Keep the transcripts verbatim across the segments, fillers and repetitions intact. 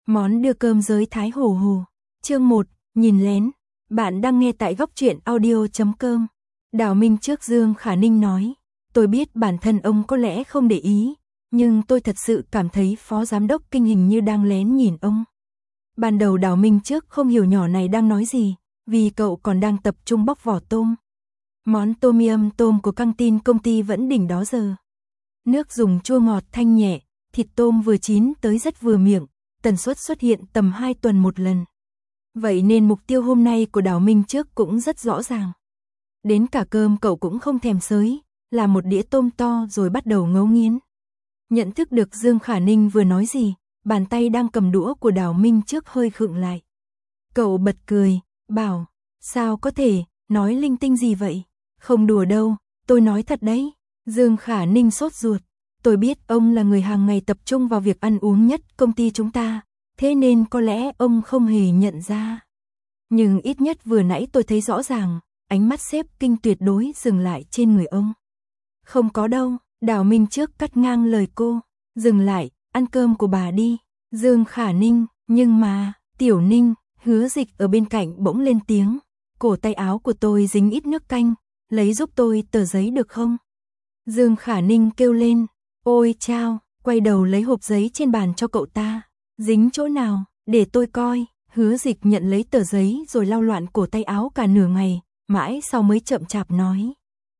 Món đưa cơm giới Thái Hồ Hồ. Chương một, nhìn lén. Bạn đang nghe tại góc truyện audio chấm com. Đào Minh trước Dương Khả Ninh nói, tôi biết bản thân ông có lẽ không để ý, nhưng tôi thật sự cảm thấy phó giám đốc kinh hình như đang lén nhìn ông. Ban đầu Đào Minh trước không hiểu nhỏ này đang nói gì, vì cậu còn đang tập trung bóc vỏ tôm. Món tom yum tôm của căng tin công ty vẫn đỉnh đó giờ. Nước dùng chua ngọt thanh nhẹ, thịt tôm vừa chín tới rất vừa miệng, tần suất xuất hiện tầm hai tuần một lần. Vậy nên mục tiêu hôm nay của Đào Minh trước cũng rất rõ ràng. Đến cả cơm cậu cũng không thèm xới, làm một đĩa tôm to rồi bắt đầu ngấu nghiến. Nhận thức được Dương Khả Ninh vừa nói gì, bàn tay đang cầm đũa của Đào Minh trước hơi khựng lại. Cậu bật cười, bảo, sao có thể, nói linh tinh gì vậy? Không đùa đâu, tôi nói thật đấy. Dương Khả Ninh sốt ruột, tôi biết ông là người hàng ngày tập trung vào việc ăn uống nhất công ty chúng ta, thế nên có lẽ ông không hề nhận ra. Nhưng ít nhất vừa nãy tôi thấy rõ ràng, ánh mắt sếp Kinh tuyệt đối dừng lại trên người ông. Không có đâu, Đào Minh trước cắt ngang lời cô, dừng lại, ăn cơm của bà đi. Dương Khả Ninh, nhưng mà, Tiểu Ninh, Hứa Dịch ở bên cạnh bỗng lên tiếng, cổ tay áo của tôi dính ít nước canh, lấy giúp tôi tờ giấy được không? Dương Khả Ninh kêu lên, ôi chao, quay đầu lấy hộp giấy trên bàn cho cậu ta. Dính chỗ nào, để tôi coi. Hứa Dịch nhận lấy tờ giấy rồi lau loạn cổ tay áo cả nửa ngày, mãi sau mới chậm chạp nói.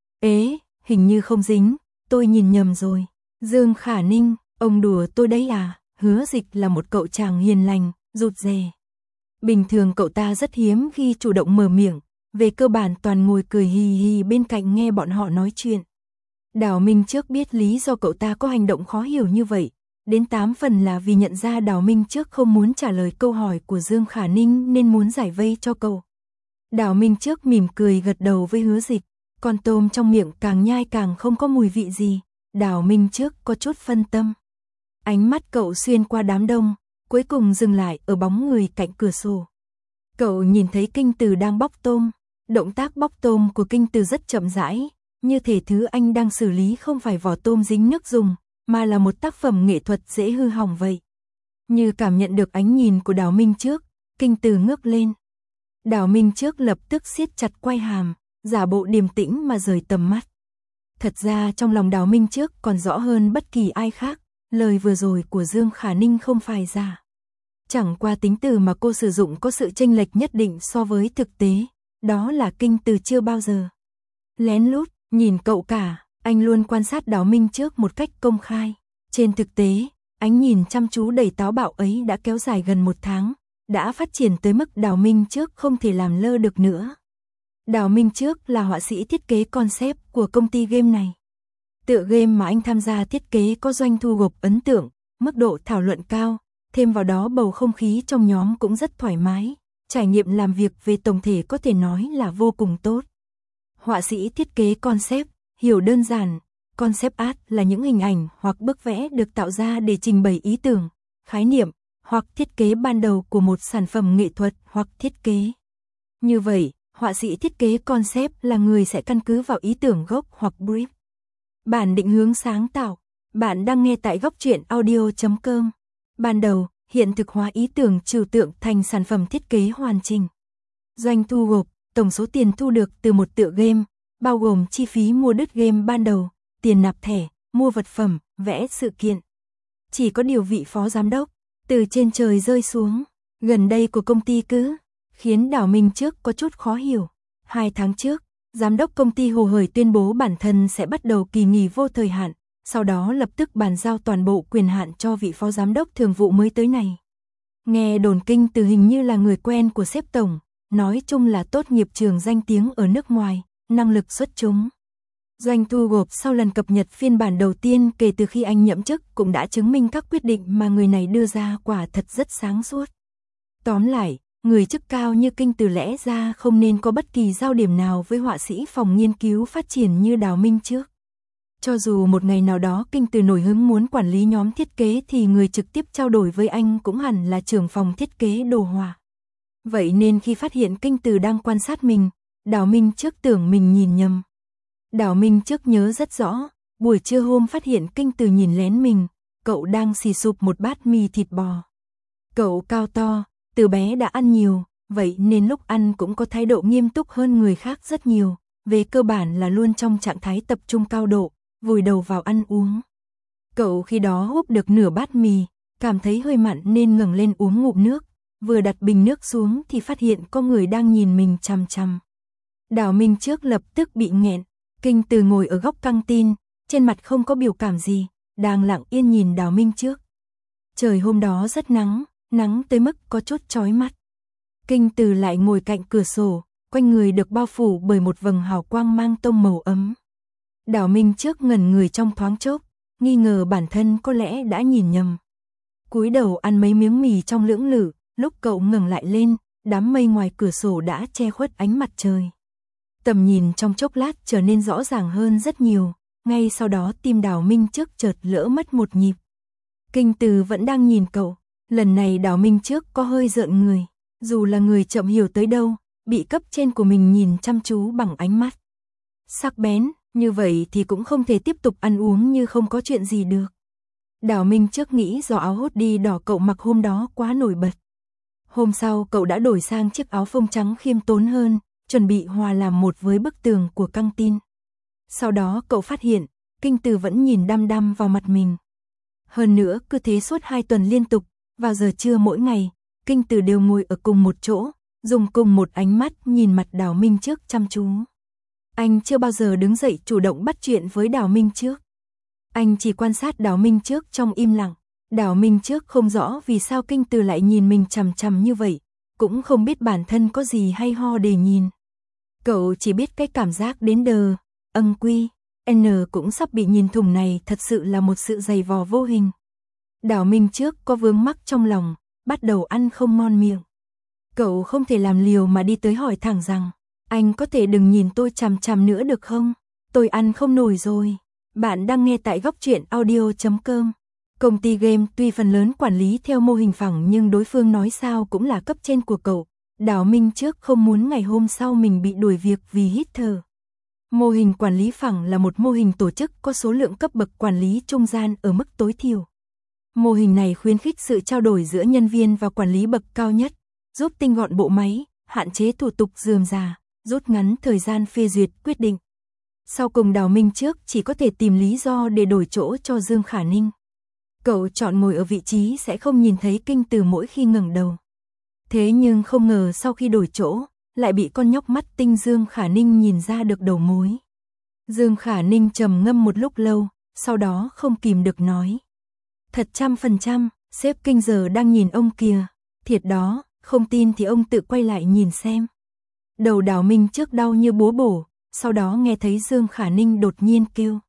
Ế, hình như không dính, tôi nhìn nhầm rồi. Dương Khả Ninh, ông đùa tôi đấy à? Hứa Dịch là một cậu chàng hiền lành, rụt rè. Bình thường cậu ta rất hiếm khi chủ động mở miệng, về cơ bản toàn ngồi cười hì hì bên cạnh nghe bọn họ nói chuyện. Đào Minh trước biết lý do cậu ta có hành động khó hiểu như vậy, đến tám phần là vì nhận ra Đào Minh trước không muốn trả lời câu hỏi của Dương Khả Ninh nên muốn giải vây cho cậu. Đào Minh trước mỉm cười gật đầu với Hứa Dịch, con tôm trong miệng càng nhai càng không có mùi vị gì, Đào Minh trước có chút phân tâm. Ánh mắt cậu xuyên qua đám đông, cuối cùng dừng lại ở bóng người cạnh cửa sổ. Cậu nhìn thấy Kinh Từ đang bóc tôm, động tác bóc tôm của Kinh Từ rất chậm rãi, như thể thứ anh đang xử lý không phải vỏ tôm dính nước dùng, mà là một tác phẩm nghệ thuật dễ hư hỏng vậy. Như cảm nhận được ánh nhìn của Đào Minh trước, Kinh Từ ngước lên. Đào Minh trước lập tức siết chặt quai hàm, giả bộ điềm tĩnh mà rời tầm mắt. Thật ra trong lòng Đào Minh trước còn rõ hơn bất kỳ ai khác, lời vừa rồi của Dương Khả Ninh không phải giả. Chẳng qua tính từ mà cô sử dụng có sự chênh lệch nhất định so với thực tế, đó là Kinh Từ chưa bao giờ lén lút nhìn cậu cả, anh luôn quan sát Đào Minh trước một cách công khai. Trên thực tế, ánh nhìn chăm chú đầy táo bạo ấy đã kéo dài gần một tháng, đã phát triển tới mức Đào Minh trước không thể làm lơ được nữa. Đào Minh trước là họa sĩ thiết kế concept của công ty game này. Tựa game mà anh tham gia thiết kế có doanh thu gộp ấn tượng, mức độ thảo luận cao, thêm vào đó bầu không khí trong nhóm cũng rất thoải mái, trải nghiệm làm việc về tổng thể có thể nói là vô cùng tốt. Họa sĩ thiết kế concept, hiểu đơn giản, concept art là những hình ảnh hoặc bức vẽ được tạo ra để trình bày ý tưởng, khái niệm hoặc thiết kế ban đầu của một sản phẩm nghệ thuật hoặc thiết kế. Như vậy, họa sĩ thiết kế concept là người sẽ căn cứ vào ý tưởng gốc hoặc brief. Bản định hướng sáng tạo, bạn đang nghe tại góc truyện audio chấm com. Ban đầu, hiện thực hóa ý tưởng trừu tượng thành sản phẩm thiết kế hoàn chỉnh. Doanh thu gộp, tổng số tiền thu được từ một tựa game, bao gồm chi phí mua đứt game ban đầu, tiền nạp thẻ, mua vật phẩm, vẽ sự kiện. Chỉ có điều vị phó giám đốc, từ trên trời rơi xuống, gần đây của công ty cứ, khiến Đào Minh trước có chút khó hiểu. Hai tháng trước, giám đốc công ty hồ hởi tuyên bố bản thân sẽ bắt đầu kỳ nghỉ vô thời hạn, sau đó lập tức bàn giao toàn bộ quyền hạn cho vị phó giám đốc thường vụ mới tới này. Nghe đồn Kinh Từ hình như là người quen của sếp tổng, nói chung là tốt nghiệp trường danh tiếng ở nước ngoài, năng lực xuất chúng. Doanh thu gộp sau lần cập nhật phiên bản đầu tiên kể từ khi anh nhậm chức cũng đã chứng minh các quyết định mà người này đưa ra quả thật rất sáng suốt. Tóm lại, người chức cao như Kinh Từ lẽ ra không nên có bất kỳ giao điểm nào với họa sĩ phòng nghiên cứu phát triển như Đào Minh trước. Cho dù một ngày nào đó Kinh Từ nổi hứng muốn quản lý nhóm thiết kế thì người trực tiếp trao đổi với anh cũng hẳn là trưởng phòng thiết kế đồ họa. Vậy nên khi phát hiện Kinh Từ đang quan sát mình, Đào Minh trước tưởng mình nhìn nhầm. Đào Minh trước nhớ rất rõ, buổi trưa hôm phát hiện Kinh Từ nhìn lén mình, cậu đang xì sụp một bát mì thịt bò. Cậu cao to, từ bé đã ăn nhiều, vậy nên lúc ăn cũng có thái độ nghiêm túc hơn người khác rất nhiều, về cơ bản là luôn trong trạng thái tập trung cao độ, vùi đầu vào ăn uống. Cậu khi đó húp được nửa bát mì, cảm thấy hơi mặn nên ngẩng lên uống ngụm nước, vừa đặt bình nước xuống thì phát hiện có người đang nhìn mình chằm chằm. Đào Minh Trước lập tức bị nghẹn, Kinh Từ ngồi ở góc căng tin, trên mặt không có biểu cảm gì, đang lặng yên nhìn Đào Minh Trước. Trời hôm đó rất nắng, nắng tới mức có chút chói mắt. Kinh Từ lại ngồi cạnh cửa sổ, quanh người được bao phủ bởi một vầng hào quang mang tông màu ấm. Đào Minh Trước ngẩn người trong thoáng chốc, nghi ngờ bản thân có lẽ đã nhìn nhầm. Cúi đầu ăn mấy miếng mì trong lưỡng lự, lúc cậu ngẩng lại lên, đám mây ngoài cửa sổ đã che khuất ánh mặt trời. Tầm nhìn trong chốc lát trở nên rõ ràng hơn rất nhiều, ngay sau đó tim Đào Minh Trước chợt lỡ mất một nhịp. Kinh Từ vẫn đang nhìn cậu, lần này Đào Minh Trước có hơi rợn người, dù là người chậm hiểu tới đâu, bị cấp trên của mình nhìn chăm chú bằng ánh mắt sắc bén, như vậy thì cũng không thể tiếp tục ăn uống như không có chuyện gì được. Đào Minh Trước nghĩ do áo hốt đi đỏ cậu mặc hôm đó quá nổi bật. Hôm sau cậu đã đổi sang chiếc áo phông trắng khiêm tốn hơn, chuẩn bị hòa làm một với bức tường của căng tin. Sau đó cậu phát hiện, Kinh Từ vẫn nhìn đăm đăm vào mặt mình. Hơn nữa cứ thế suốt hai tuần liên tục, vào giờ trưa mỗi ngày, Kinh Từ đều ngồi ở cùng một chỗ, dùng cùng một ánh mắt nhìn mặt Đào Minh Trước chăm chú. Anh chưa bao giờ đứng dậy chủ động bắt chuyện với Đào Minh Trước. Anh chỉ quan sát Đào Minh Trước trong im lặng. Đào Minh Trước không rõ vì sao Kinh Từ lại nhìn mình chằm chằm như vậy, cũng không biết bản thân có gì hay ho để nhìn. Cậu chỉ biết cái cảm giác đến đờ, âng quy, n cũng sắp bị nhìn thủng này thật sự là một sự dày vò vô hình. Đào Minh Trước có vướng mắc trong lòng, bắt đầu ăn không ngon miệng. Cậu không thể làm liều mà đi tới hỏi thẳng rằng, anh có thể đừng nhìn tôi chằm chằm nữa được không? Tôi ăn không nổi rồi. Bạn đang nghe tại góc truyện audio chấm com. Công ty game tuy phần lớn quản lý theo mô hình phẳng nhưng đối phương nói sao cũng là cấp trên của cậu. Đào Minh Trước không muốn ngày hôm sau mình bị đuổi việc vì hít thở. Mô hình quản lý phẳng là một mô hình tổ chức có số lượng cấp bậc quản lý trung gian ở mức tối thiểu. Mô hình này khuyến khích sự trao đổi giữa nhân viên và quản lý bậc cao nhất, giúp tinh gọn bộ máy, hạn chế thủ tục rườm rà, rút ngắn thời gian phê duyệt quyết định. Sau cùng Đào Minh Trước chỉ có thể tìm lý do để đổi chỗ cho Dương Khả Ninh. Cậu chọn ngồi ở vị trí sẽ không nhìn thấy Kinh Từ mỗi khi ngẩng đầu. Thế nhưng không ngờ sau khi đổi chỗ, lại bị con nhóc mắt tinh Dương Khả Ninh nhìn ra được đầu mối. Dương Khả Ninh trầm ngâm một lúc lâu, sau đó không kìm được nói. Thật trăm phần trăm, sếp Kinh giờ đang nhìn ông kìa, thiệt đó, không tin thì ông tự quay lại nhìn xem. Đầu Đào Minh Trước đau như búa bổ, sau đó nghe thấy Dương Khả Ninh đột nhiên kêu.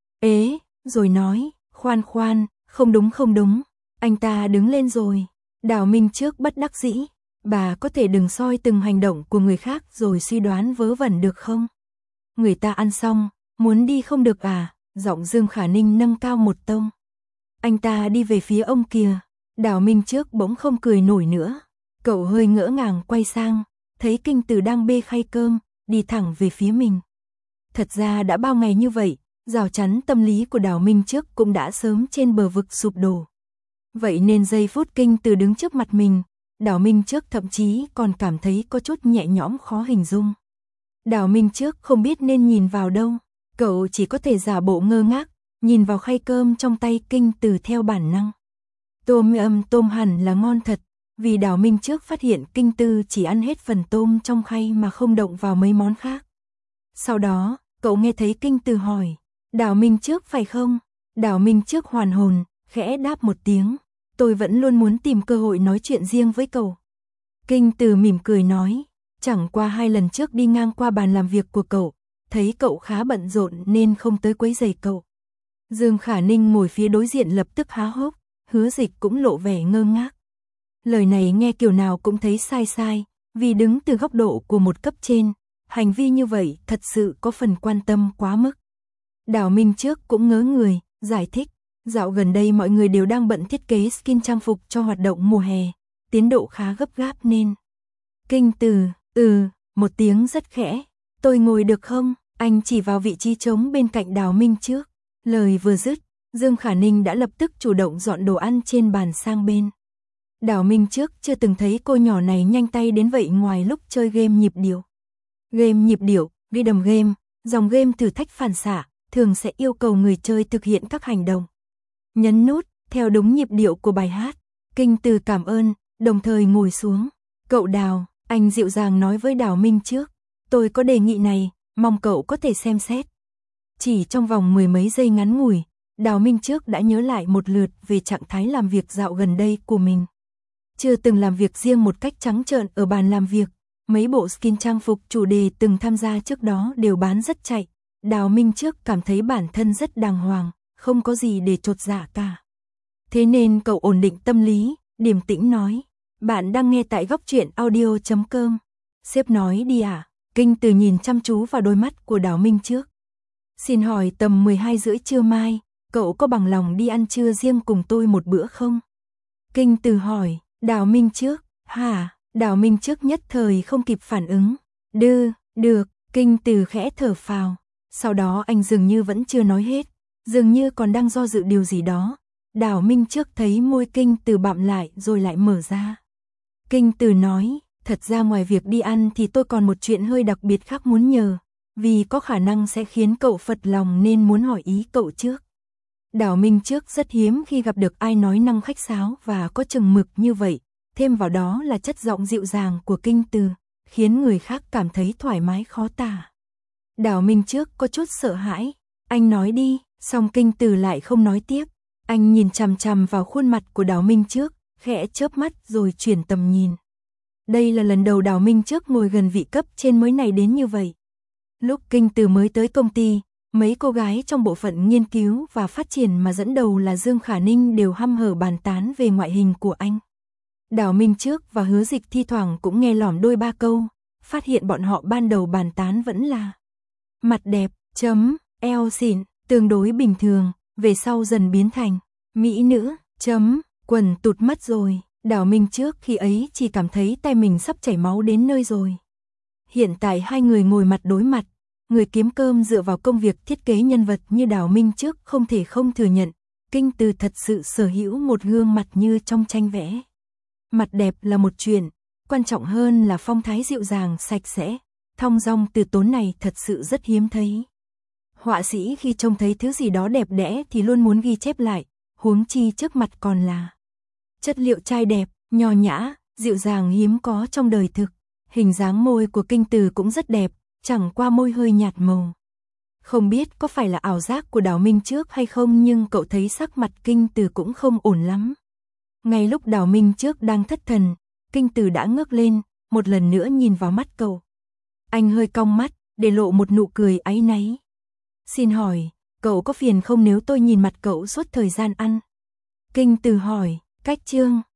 Ế, rồi nói, khoan khoan, không đúng không đúng, anh ta đứng lên rồi. Đào Minh Trước bất đắc dĩ, bà có thể đừng soi từng hành động của người khác rồi suy đoán vớ vẩn được không? Người ta ăn xong, muốn đi không được à? Giọng Dương Khả Ninh nâng cao một tông. Anh ta đi về phía ông kìa. Đào Minh Trước bỗng không cười nổi nữa. Cậu hơi ngỡ ngàng quay sang, thấy Kinh Từ đang bê khay cơm, đi thẳng về phía mình. Thật ra đã bao ngày như vậy, rào chắn tâm lý của Đào Minh Trước cũng đã sớm trên bờ vực sụp đổ. Vậy nên giây phút Kinh Từ đứng trước mặt mình, Đào Minh Trước thậm chí còn cảm thấy có chút nhẹ nhõm khó hình dung. Đào Minh Trước không biết nên nhìn vào đâu, cậu chỉ có thể giả bộ ngơ ngác, nhìn vào khay cơm trong tay Kinh Từ theo bản năng. Tôm âm tôm hẳn là ngon thật, vì Đào Minh Trước phát hiện Kinh Từ chỉ ăn hết phần tôm trong khay mà không động vào mấy món khác. Sau đó, cậu nghe thấy Kinh Từ hỏi, Đào Minh Trước phải không? Đào Minh Trước hoàn hồn, khẽ đáp một tiếng, tôi vẫn luôn muốn tìm cơ hội nói chuyện riêng với cậu. Kinh Từ mỉm cười nói, chẳng qua hai lần trước đi ngang qua bàn làm việc của cậu, thấy cậu khá bận rộn nên không tới quấy rầy cậu. Dương Khả Ninh ngồi phía đối diện lập tức há hốc, Hứa Dịch cũng lộ vẻ ngơ ngác. Lời này nghe kiểu nào cũng thấy sai sai, vì đứng từ góc độ của một cấp trên, hành vi như vậy thật sự có phần quan tâm quá mức. Đào Minh Trước cũng ngớ người, giải thích, dạo gần đây mọi người đều đang bận thiết kế skin trang phục cho hoạt động mùa hè, tiến độ khá gấp gáp nên. Kinh Từ, ừ, một tiếng rất khẽ, tôi ngồi được không? Anh chỉ vào vị trí trống bên cạnh Đào Minh Trước. Lời vừa dứt, Dương Khả Ninh đã lập tức chủ động dọn đồ ăn trên bàn sang bên. Đào Minh trước chưa từng thấy cô nhỏ này nhanh tay đến vậy ngoài lúc chơi game nhịp điệu. Game nhịp điệu, rhythm game, dòng game thử thách phản xạ, thường sẽ yêu cầu người chơi thực hiện các hành động. Nhấn nút, theo đúng nhịp điệu của bài hát. Kinh Từ cảm ơn, đồng thời ngồi xuống. Cậu Đào, anh dịu dàng nói với Đào Minh trước. Tôi có đề nghị này, mong cậu có thể xem xét. Chỉ trong vòng mười mấy giây ngắn ngủi, Đào Minh trước đã nhớ lại một lượt về trạng thái làm việc dạo gần đây của mình. Chưa từng làm việc riêng một cách trắng trợn ở bàn làm việc, mấy bộ skin trang phục chủ đề từng tham gia trước đó đều bán rất chạy. Đào Minh trước cảm thấy bản thân rất đàng hoàng, không có gì để chột dạ cả. Thế nên cậu ổn định tâm lý, điềm tĩnh nói, bạn đang nghe tại góc truyện audio chấm com. Sếp nói đi à? Kinh Từ nhìn chăm chú vào đôi mắt của Đào Minh trước. Xin hỏi tầm mười hai rưỡi trưa mai, cậu có bằng lòng đi ăn trưa riêng cùng tôi một bữa không? Kinh Từ hỏi, Đào Minh trước, hả? Đào Minh trước nhất thời không kịp phản ứng. Đư, được, Kinh Từ khẽ thở phào. Sau đó anh dường như vẫn chưa nói hết, dường như còn đang do dự điều gì đó. Đào Minh trước thấy môi Kinh Từ bặm lại rồi lại mở ra. Kinh Từ nói, thật ra ngoài việc đi ăn thì tôi còn một chuyện hơi đặc biệt khác muốn nhờ, vì có khả năng sẽ khiến cậu phật lòng nên muốn hỏi ý cậu trước. Đào Minh trước rất hiếm khi gặp được ai nói năng khách sáo và có chừng mực như vậy, thêm vào đó là chất giọng dịu dàng của Kinh Từ, khiến người khác cảm thấy thoải mái khó tả. Đào Minh trước có chút sợ hãi, anh nói đi, song Kinh Từ lại không nói tiếp. Anh nhìn chằm chằm vào khuôn mặt của Đào Minh trước, khẽ chớp mắt rồi chuyển tầm nhìn. Đây là lần đầu Đào Minh trước ngồi gần vị cấp trên mới này đến như vậy. Lúc Kinh Từ mới tới công ty, mấy cô gái trong bộ phận nghiên cứu và phát triển mà dẫn đầu là Dương Khả Ninh đều hăm hở bàn tán về ngoại hình của anh. Đào Minh trước và Hứa Dịch thi thoảng cũng nghe lỏm đôi ba câu, phát hiện bọn họ ban đầu bàn tán vẫn là mặt đẹp, chấm, eo xịn, tương đối bình thường, về sau dần biến thành mỹ nữ, chấm, quần tụt mất rồi. Đào Minh trước khi ấy chỉ cảm thấy tay mình sắp chảy máu đến nơi rồi. Hiện tại hai người ngồi mặt đối mặt, người kiếm cơm dựa vào công việc thiết kế nhân vật như Đào Minh trước không thể không thừa nhận, Kinh Từ thật sự sở hữu một gương mặt như trong tranh vẽ. Mặt đẹp là một chuyện, quan trọng hơn là phong thái dịu dàng sạch sẽ, thong dong từ tốn này thật sự rất hiếm thấy. Họa sĩ khi trông thấy thứ gì đó đẹp đẽ thì luôn muốn ghi chép lại, huống chi trước mặt còn là chất liệu trai đẹp, nho nhã, dịu dàng hiếm có trong đời thực. Hình dáng môi của Kinh Từ cũng rất đẹp, chẳng qua môi hơi nhạt màu. Không biết có phải là ảo giác của Đào Minh trước hay không nhưng cậu thấy sắc mặt Kinh Từ cũng không ổn lắm. Ngay lúc Đào Minh trước đang thất thần, Kinh Từ đã ngước lên, một lần nữa nhìn vào mắt cậu. Anh hơi cong mắt, để lộ một nụ cười áy náy. Xin hỏi, cậu có phiền không nếu tôi nhìn mặt cậu suốt thời gian ăn? Kinh Từ hỏi, cách chương.